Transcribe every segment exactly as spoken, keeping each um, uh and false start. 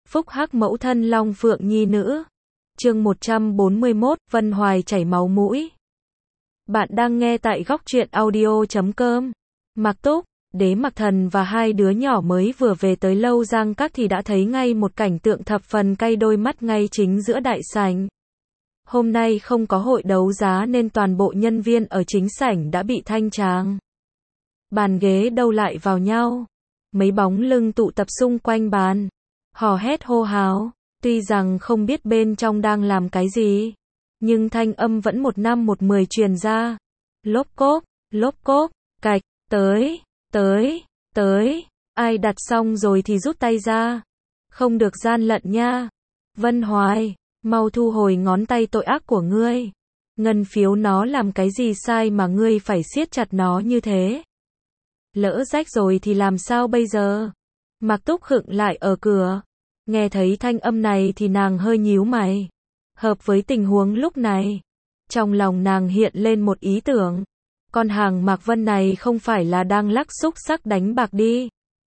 Phúc hắc mẫu thân Long Phượng nhi nữ. Chương một trăm bốn mươi mốt, Vân Hoài chảy máu mũi. Bạn đang nghe tại góc truyện audio chấm com. Mạc Túc, Đế Mặc Thần và hai đứa nhỏ mới vừa về tới Lâu Giang Các thì đã thấy ngay một cảnh tượng thập phần cay đôi mắt ngay chính giữa đại sảnh. Hôm nay không có hội đấu giá nên toàn bộ nhân viên ở chính sảnh đã bị thanh tràng. Bàn ghế đâu lại vào nhau. Mấy bóng lưng tụ tập xung quanh bàn. Hò hét hô hào. Tuy rằng không biết bên trong đang làm cái gì, nhưng thanh âm vẫn một năm một mười truyền ra. Lốp cốp, lốp cốp, cạch, tới, tới, tới. Ai đặt xong rồi thì rút tay ra. Không được gian lận nha. Vân Hoài, mau thu hồi ngón tay tội ác của ngươi. Ngân phiếu nó làm cái gì sai mà ngươi phải siết chặt nó như thế? Lỡ rách rồi thì làm sao bây giờ? Mạc Túc khựng lại ở cửa. Nghe thấy thanh âm này thì nàng hơi nhíu mày. Hợp với tình huống lúc này, trong lòng nàng hiện lên một ý tưởng. Con hàng Mạc Vân này không phải là đang lắc xúc sắc đánh bạc đi.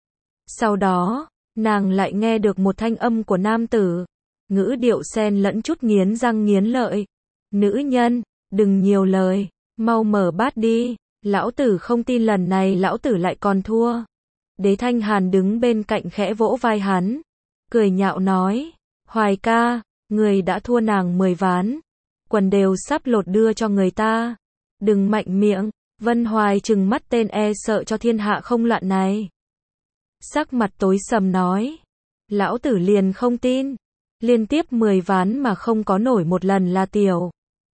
Sau đó, nàng lại nghe được một thanh âm của nam tử. Ngữ điệu xen lẫn chút nghiến răng nghiến lợi. Nữ nhân, đừng nhiều lời, mau mở bát đi. Lão tử không tin lần này lão tử lại còn thua. Đế Thanh Hàn đứng bên cạnh khẽ vỗ vai hắn. Cười nhạo nói, Hoài ca, người đã thua nàng mười ván. Quần đều sắp lột đưa cho người ta. Đừng mạnh miệng. Vân Hoài trừng mắt tên e sợ cho thiên hạ không loạn này. Sắc mặt tối sầm nói, lão tử liền không tin. Liên tiếp mười ván mà không có nổi một lần là tiểu.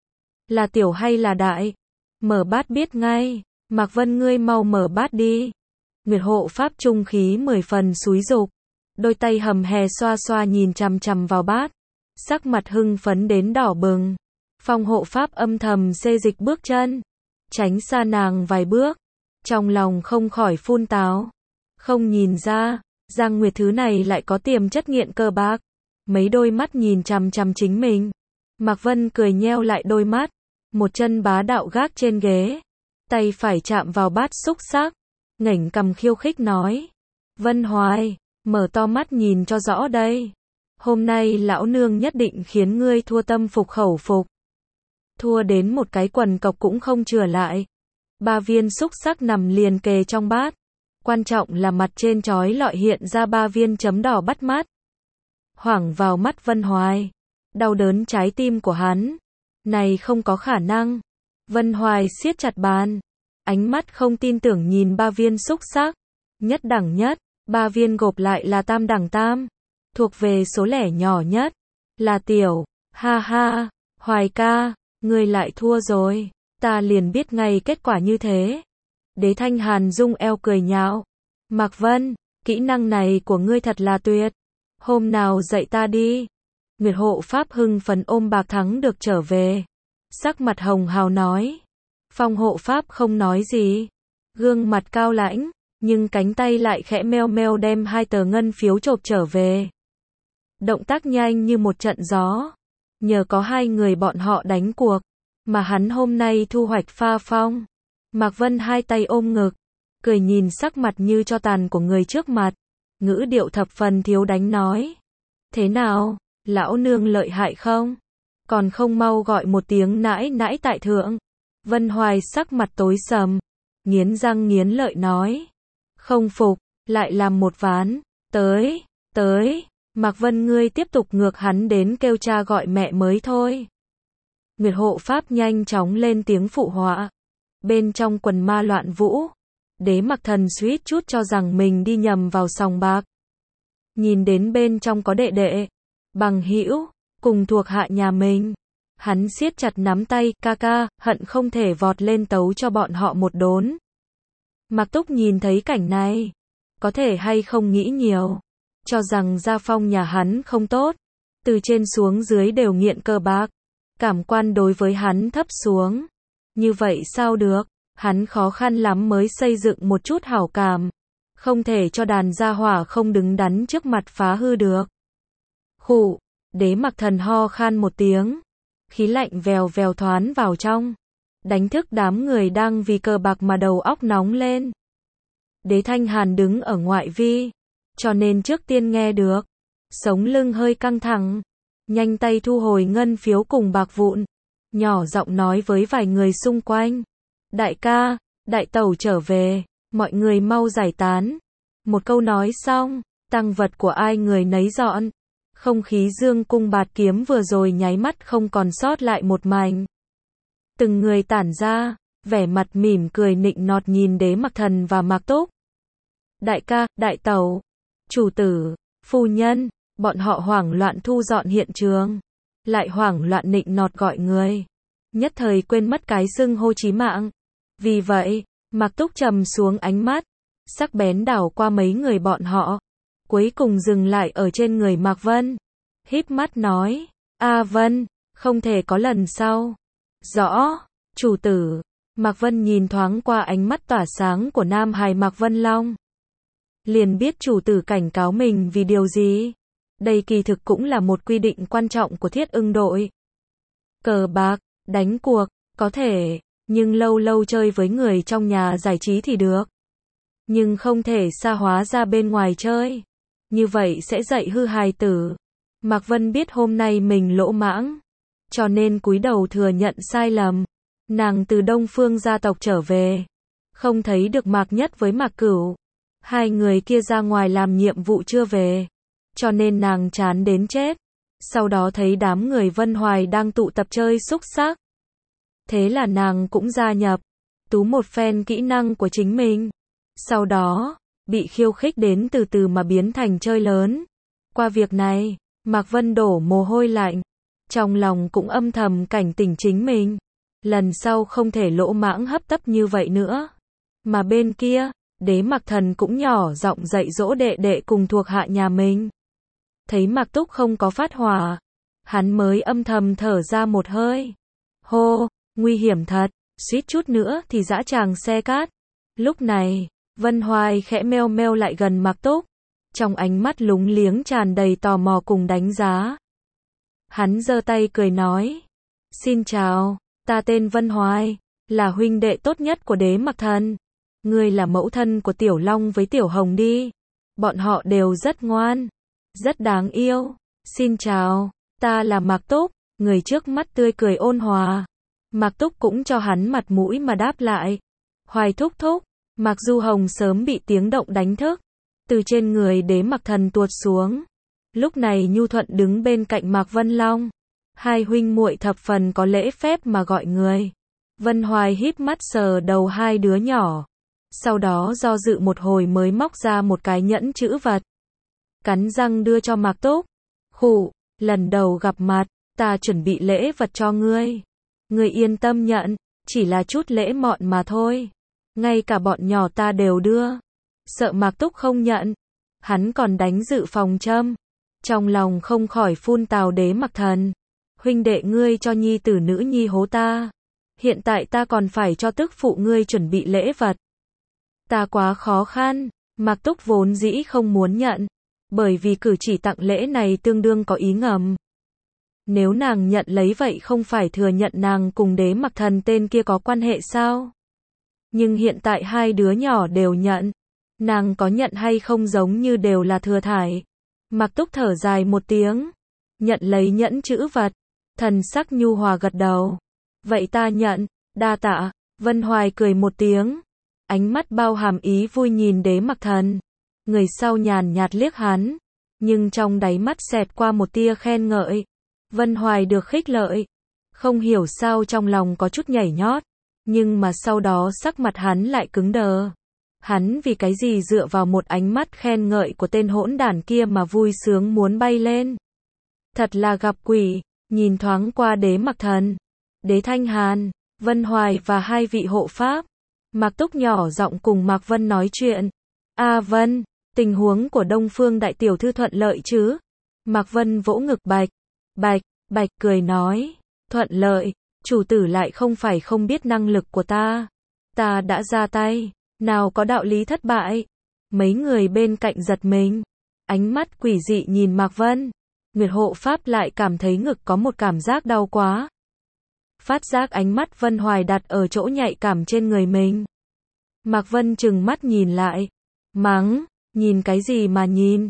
Là tiểu hay là đại? Mở bát biết ngay. Mạc Vân ngươi mau mở bát đi. Nguyệt hộ pháp trung khí mười phần xúi dục. Đôi tay hầm hè xoa xoa nhìn chằm chằm vào bát. Sắc mặt hưng phấn đến đỏ bừng. Phong hộ pháp âm thầm xê dịch bước chân. Tránh xa nàng vài bước. Trong lòng không khỏi phun táo. Không nhìn ra, Giang Nguyệt thứ này lại có tiềm chất nghiện cờ bạc. Mấy đôi mắt nhìn chằm chằm chính mình. Mạc Vân cười nheo lại đôi mắt. Một chân bá đạo gác trên ghế. Tay phải chạm vào bát xúc sắc. Ngẩng cằm khiêu khích nói. Vân Hoài, mở to mắt nhìn cho rõ đây. Hôm nay lão nương nhất định khiến ngươi thua tâm phục khẩu phục. Thua đến một cái quần cọc cũng không chừa lại. Ba viên xúc sắc nằm liền kề trong bát. Quan trọng là mặt trên chói lọi hiện ra ba viên chấm đỏ bắt mắt. Hoảng vào mắt Vân Hoài. Đau đớn trái tim của hắn. Này không có khả năng. Vân Hoài siết chặt bàn. Ánh mắt không tin tưởng nhìn ba viên xúc sắc. Nhất đẳng nhất. Ba viên gộp lại là tam đẳng tam. Thuộc về số lẻ nhỏ nhất. Là tiểu. Ha ha. Hoài ca. Ngươi lại thua rồi. Ta liền biết ngay kết quả như thế. Đế Thanh Hàn rung eo cười nhạo. Mạc Vân. Kỹ năng này của ngươi thật là tuyệt. Hôm nào dạy ta đi. Nguyệt hộ pháp hưng phấn ôm bạc thắng được trở về. Sắc mặt hồng hào nói. Phong hộ pháp không nói gì. Gương mặt cao lãnh. Nhưng cánh tay lại khẽ meo meo đem hai tờ ngân phiếu chộp trở về. Động tác nhanh như một trận gió. Nhờ có hai người bọn họ đánh cuộc. Mà hắn hôm nay thu hoạch pha phong. Mạc Vân hai tay ôm ngực. Cười nhìn sắc mặt như cho tàn của người trước mặt. Ngữ điệu thập phần thiếu đánh nói. Thế nào, lão nương lợi hại không? Còn không mau gọi một tiếng nãi nãi tại thượng. Vân Hoài sắc mặt tối sầm. Nghiến răng nghiến lợi nói. Không phục, lại làm một ván. Tới, tới. Mạc Vân ngươi tiếp tục ngược hắn đến kêu cha gọi mẹ mới thôi. Nguyệt hộ pháp nhanh chóng lên tiếng phụ họa. Bên trong quần ma loạn vũ. Đế Mặc Thần suýt chút cho rằng mình đi nhầm vào sòng bạc. Nhìn đến bên trong có đệ đệ, bằng hữu, cùng thuộc hạ nhà mình. Hắn siết chặt nắm tay, ca ca, hận không thể vọt lên tấu cho bọn họ một đốn. Mạc Túc nhìn thấy cảnh này. Có thể hay không nghĩ nhiều. Cho rằng gia phong nhà hắn không tốt. Từ trên xuống dưới đều nghiện cờ bạc. Cảm quan đối với hắn thấp xuống. Như vậy sao được? Hắn khó khăn lắm mới xây dựng một chút hảo cảm. Không thể cho đàn gia hỏa không đứng đắn trước mặt phá hư được. Khụ, Đế Mặc Thần ho khan một tiếng. Khí lạnh vèo vèo thoán vào trong. Đánh thức đám người đang vì cờ bạc mà đầu óc nóng lên. Đế Thanh Hàn đứng ở ngoại vi. Cho nên trước tiên nghe được. sống lưng hơi căng thẳng, nhanh tay thu hồi ngân phiếu cùng bạc vụn, nhỏ giọng nói với vài người xung quanh. Đại ca, đại tẩu trở về, mọi người mau giải tán. Một câu nói xong, tang vật của ai người nấy dọn. Không khí dương cung bạt kiếm vừa rồi nháy mắt không còn sót lại một mảnh. Từng người tản ra, vẻ mặt mỉm cười nịnh nọt nhìn Đế Mặc Thần và Mạc Túc. Đại ca, đại tẩu, chủ tử, phu nhân, bọn họ hoảng loạn thu dọn hiện trường, lại hoảng loạn nịnh nọt gọi người, nhất thời quên mất cái xưng hô chí mạng. Vì vậy, Mạc Túc trầm xuống ánh mắt, sắc bén đảo qua mấy người bọn họ, cuối cùng dừng lại ở trên người Mạc Vân, híp mắt nói, A Vân, không thể có lần sau. Rõ, chủ tử. Mạc Vân nhìn thoáng qua ánh mắt tỏa sáng của Nam Hải Mạc Vân Long, liền biết chủ tử cảnh cáo mình vì điều gì. Đây kỳ thực cũng là một quy định quan trọng của Thiết Ưng đội. Cờ bạc, đánh cuộc, có thể, nhưng lâu lâu chơi với người trong nhà giải trí thì được. Nhưng không thể xa hóa ra bên ngoài chơi. Như vậy sẽ dạy hư hài tử. Mạc Vân biết hôm nay mình lỗ mãng, cho nên cúi đầu thừa nhận sai lầm. Nàng từ Đông Phương gia tộc trở về, không thấy được Mạc Nhất với Mạc Cửu. Hai người kia ra ngoài làm nhiệm vụ chưa về, cho nên nàng chán đến chết. Sau đó thấy đám người Vân Hoài đang tụ tập chơi xúc xắc. Thế là nàng cũng gia nhập, tú một phen kỹ năng của chính mình. Sau đó, bị khiêu khích đến từ từ mà biến thành chơi lớn. Qua việc này, Mạc Vân đổ mồ hôi lạnh, trong lòng cũng âm thầm cảnh tỉnh chính mình. Lần sau không thể lỗ mãng hấp tấp như vậy nữa. Mà bên kia, Đế Mặc Thần cũng nhỏ giọng dạy dỗ đệ đệ cùng thuộc hạ nhà mình. Thấy Mạc Túc không có phát hỏa, hắn mới âm thầm thở ra một hơi. Hô, nguy hiểm thật, suýt chút nữa thì dã tràng xe cát. Lúc này, Vân Hoài khẽ meo meo lại gần Mạc Túc, trong ánh mắt lúng liếng tràn đầy tò mò cùng đánh giá. Hắn giơ tay cười nói, xin chào, ta tên Vân Hoài, là huynh đệ tốt nhất của Đế Mặc Thần. Ngươi là mẫu thân của Tiểu Long với Tiểu Hồng đi. Bọn họ đều rất ngoan, rất đáng yêu. Xin chào, ta là Mạc Túc. Người trước mắt tươi cười ôn hòa. Mạc Túc cũng cho hắn mặt mũi mà đáp lại. Hoài thúc thúc. Mạc Du Hồng sớm bị tiếng động đánh thức, từ trên người Đế Mặc Thần tuột xuống. Lúc này nhu thuận đứng bên cạnh Mạc Vân Long. Hai huynh muội thập phần có lễ phép mà gọi người. Vân Hoài híp mắt sờ đầu hai đứa nhỏ, sau đó do dự một hồi mới móc ra một cái nhẫn chữ vật, cắn răng đưa cho Mạc Túc. Khụ, lần đầu gặp mặt, ta chuẩn bị lễ vật cho ngươi. Ngươi yên tâm nhận, chỉ là chút lễ mọn mà thôi. Ngay cả bọn nhỏ ta đều đưa. Sợ Mạc Túc không nhận, hắn còn đánh dự phòng châm. Trong lòng không khỏi phun tào Đế Mặc Thần. Huynh đệ ngươi cho nhi tử nữ nhi hố ta. Hiện tại ta còn phải cho tức phụ ngươi chuẩn bị lễ vật. Ta quá khó khăn. Mạc Túc vốn dĩ không muốn nhận, bởi vì cử chỉ tặng lễ này tương đương có ý ngầm. Nếu nàng nhận lấy vậy không phải thừa nhận nàng cùng Đế Mặc Thần tên kia có quan hệ sao? Nhưng hiện tại hai đứa nhỏ đều nhận, nàng có nhận hay không giống như đều là thừa thải. Mạc Túc thở dài một tiếng, nhận lấy nhẫn chữ vật, thần sắc nhu hòa gật đầu. Vậy ta nhận, đa tạ. Vân Hoài cười một tiếng, ánh mắt bao hàm ý vui nhìn Đế Mặc Thần. Người sau nhàn nhạt liếc hắn, nhưng trong đáy mắt xẹt qua một tia khen ngợi. Vân Hoài được khích lợi, không hiểu sao trong lòng có chút nhảy nhót, nhưng mà sau đó sắc mặt hắn lại cứng đờ. Hắn vì cái gì dựa vào một ánh mắt khen ngợi của tên hỗn đản kia mà vui sướng muốn bay lên. Thật là gặp quỷ. Nhìn thoáng qua Đế Mặc Thần, Đế Thanh Hàn, Vân Hoài và hai vị hộ pháp, Mạc Túc nhỏ giọng cùng Mạc Vân nói chuyện. A Vân, tình huống của Đông Phương đại tiểu thư thuận lợi chứ? Mạc Vân vỗ ngực bạch, bạch, bạch cười nói, thuận lợi, chủ tử lại không phải không biết năng lực của ta. Ta đã ra tay, nào có đạo lý thất bại. Mấy người bên cạnh giật mình, ánh mắt quỷ dị nhìn Mạc Vân. Nguyệt hộ pháp lại cảm thấy ngực có một cảm giác đau quá. Phát giác ánh mắt Vân Hoài đặt ở chỗ nhạy cảm trên người mình. Mạc Vân trừng mắt nhìn lại, mắng, nhìn cái gì mà nhìn?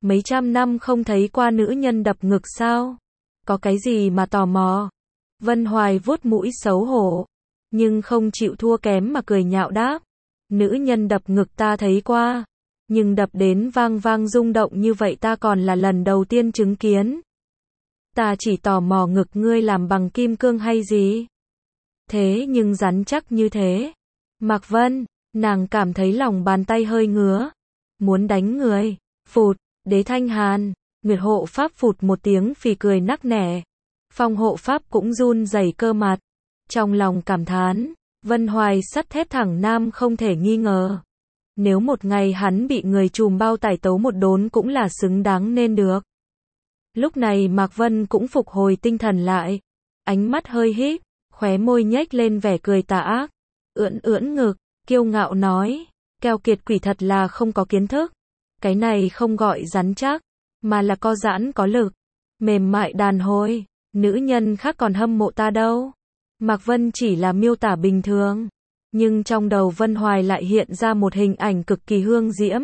Mấy trăm năm không thấy qua nữ nhân đập ngực sao? Có cái gì mà tò mò? Vân Hoài vuốt mũi xấu hổ, nhưng không chịu thua kém mà cười nhạo đáp. Nữ nhân đập ngực ta thấy qua, nhưng đập đến vang vang rung động như vậy ta còn là lần đầu tiên chứng kiến. Ta chỉ tò mò ngực ngươi làm bằng kim cương hay gì? Thế nhưng rắn chắc như thế. Mạc Vân, nàng cảm thấy lòng bàn tay hơi ngứa, muốn đánh người. Phụt, Đế Thanh Hàn, Nguyệt hộ pháp phụt một tiếng phì cười nắc nẻ. Phong hộ pháp cũng run rẩy cơ mặt, trong lòng cảm thán, Vân Hoài sắt thép thẳng nam không thể nghi ngờ. Nếu một ngày hắn bị người trùm bao tải tấu một đốn cũng là xứng đáng nên được. Lúc này Mạc Vân cũng phục hồi tinh thần lại, ánh mắt hơi híp, khóe môi nhếch lên vẻ cười tà ác, ưỡn ưỡn ngực, kiêu ngạo nói, keo kiệt quỷ thật là không có kiến thức. Cái này không gọi rắn chắc, mà là co giãn có lực, mềm mại đàn hồi, nữ nhân khác còn hâm mộ ta đâu. Mạc Vân chỉ là miêu tả bình thường, nhưng trong đầu Vân Hoài lại hiện ra một hình ảnh cực kỳ hương diễm.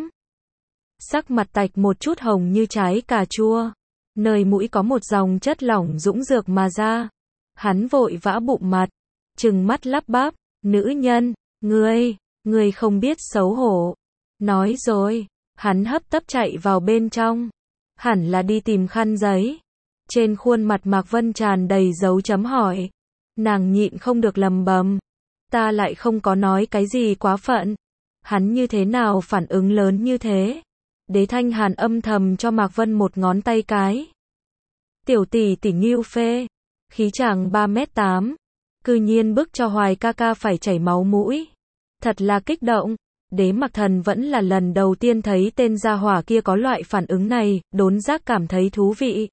Sắc mặt tạch một chút hồng như trái cà chua, nơi mũi có một dòng chất lỏng dũng dược mà ra. Hắn vội vã bụng mặt, trừng mắt lắp bắp, nữ nhân, ngươi, ngươi không biết xấu hổ. Nói rồi, hắn hấp tấp chạy vào bên trong, hẳn là đi tìm khăn giấy. Trên khuôn mặt Mạc Vân tràn đầy dấu chấm hỏi. Nàng nhịn không được lầm bầm, ta lại không có nói cái gì quá phận. Hắn như thế nào phản ứng lớn như thế? Đế Thanh Hàn âm thầm cho Mạc Vân một ngón tay cái. Tiểu tỷ tỷ Ngưu Phê, khí chàng ba mét tám, cư nhiên bức cho Hoài ca ca phải chảy máu mũi. Thật là kích động. Đế Mặc Thần vẫn là lần đầu tiên thấy tên gia hỏa kia có loại phản ứng này, đốn giác cảm thấy thú vị.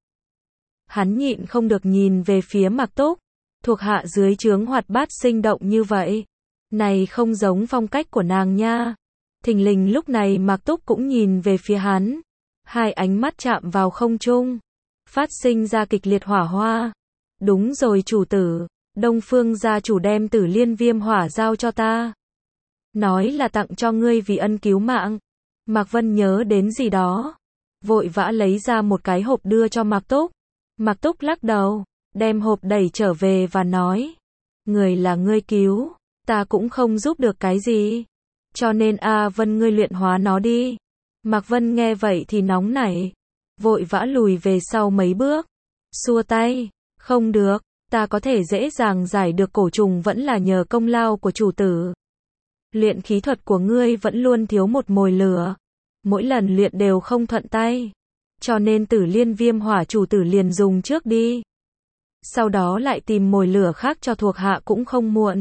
Hắn nhịn không được nhìn về phía Mạc Túc, thuộc hạ dưới trướng hoạt bát sinh động như vậy. Này không giống phong cách của nàng nha. Thình lình lúc này Mạc Túc cũng nhìn về phía hắn. Hai ánh mắt chạm vào không trung, phát sinh ra kịch liệt hỏa hoa. Đúng rồi chủ tử, Đông Phương gia chủ đem Tử Liên Viêm hỏa giao cho ta. Nói là tặng cho ngươi vì ân cứu mạng. Mạc Vân nhớ đến gì đó, vội vã lấy ra một cái hộp đưa cho Mạc Túc. Mạc Túc lắc đầu, đem hộp đẩy trở về và nói, người là ngươi cứu, ta cũng không giúp được cái gì. Cho nên A Vân ngươi luyện hóa nó đi. Mạc Vân nghe vậy thì nóng nảy, vội vã lùi về sau mấy bước, xua tay, không được, ta có thể dễ dàng giải được cổ trùng vẫn là nhờ công lao của chủ tử. Luyện khí thuật của ngươi vẫn luôn thiếu một mồi lửa, mỗi lần luyện đều không thuận tay, cho nên Tử Liên Viêm hỏa chủ tử liền dùng trước đi. Sau đó lại tìm mồi lửa khác cho thuộc hạ cũng không muộn.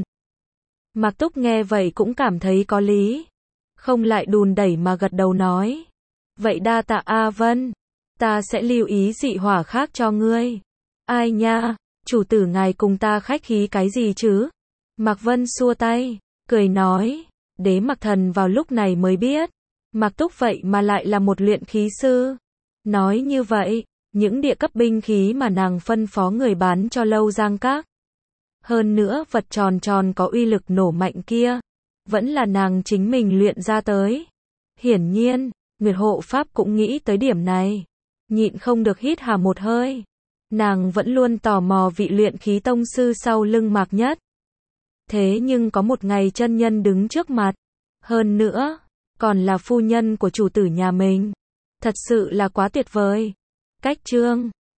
Mạc Túc nghe vậy cũng cảm thấy có lý, không lại đùn đẩy mà gật đầu nói, vậy đa tạ A Vân, ta sẽ lưu ý dị hỏa khác cho ngươi. Ai nha, chủ tử ngài cùng ta khách khí cái gì chứ? Mạc Vân xua tay, cười nói, Đế Mặc Thần vào lúc này mới biết, Mạc Túc vậy mà lại là một luyện khí sư. Nói như vậy, những địa cấp binh khí mà nàng phân phó người bán cho Lâu Giang Các, hơn nữa vật tròn tròn có uy lực nổ mạnh kia, vẫn là nàng chính mình luyện ra tới. Hiển nhiên, Nguyệt hộ pháp cũng nghĩ tới điểm này, nhịn không được hít hà một hơi. Nàng vẫn luôn tò mò vị luyện khí tông sư sau lưng Mạc Nhất. Thế nhưng có một ngày chân nhân đứng trước mặt, hơn nữa, còn là phu nhân của chủ tử nhà mình. Thật sự là quá tuyệt vời. Cách chương